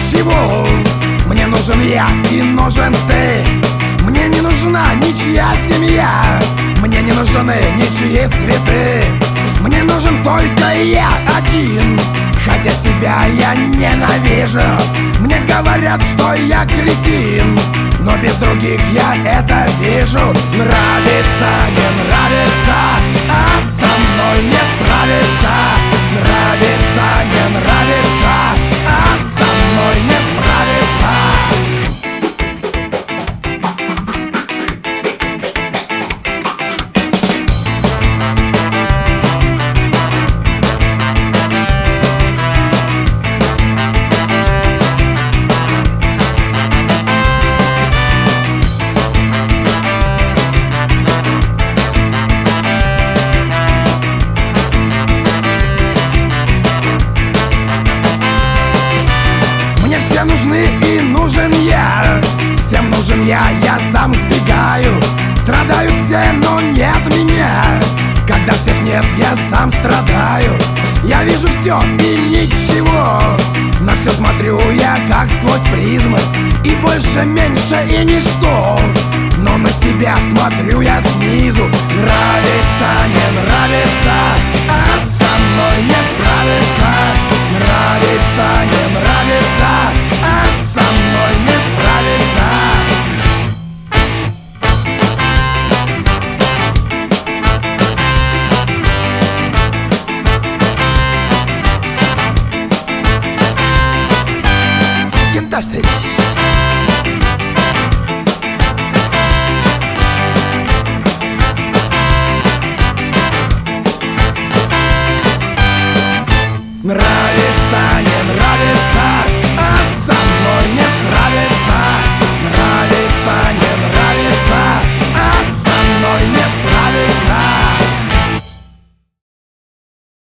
ничего. Мне нужен я и нужен ты. Мне не нужна ничья семья. Мне не нужны ничьи цветы. Мне нужен только я один. Хотя себя я ненавижу. Мне говорят, что я кретин, но без других я это вижу. Нравится, не нравится, а со мной не справится. Нравится, не нравится, а со мной не справится. Все нужны и нужен я. Всем нужен я сам сбегаю. Страдают все, но нет меня. Когда всех нет, я сам страдаю. Я вижу все и ничего. На все смотрю я как сквозь призмы. И больше, меньше и ничто. Но на себя смотрю я снизу. Нравится, не нравится,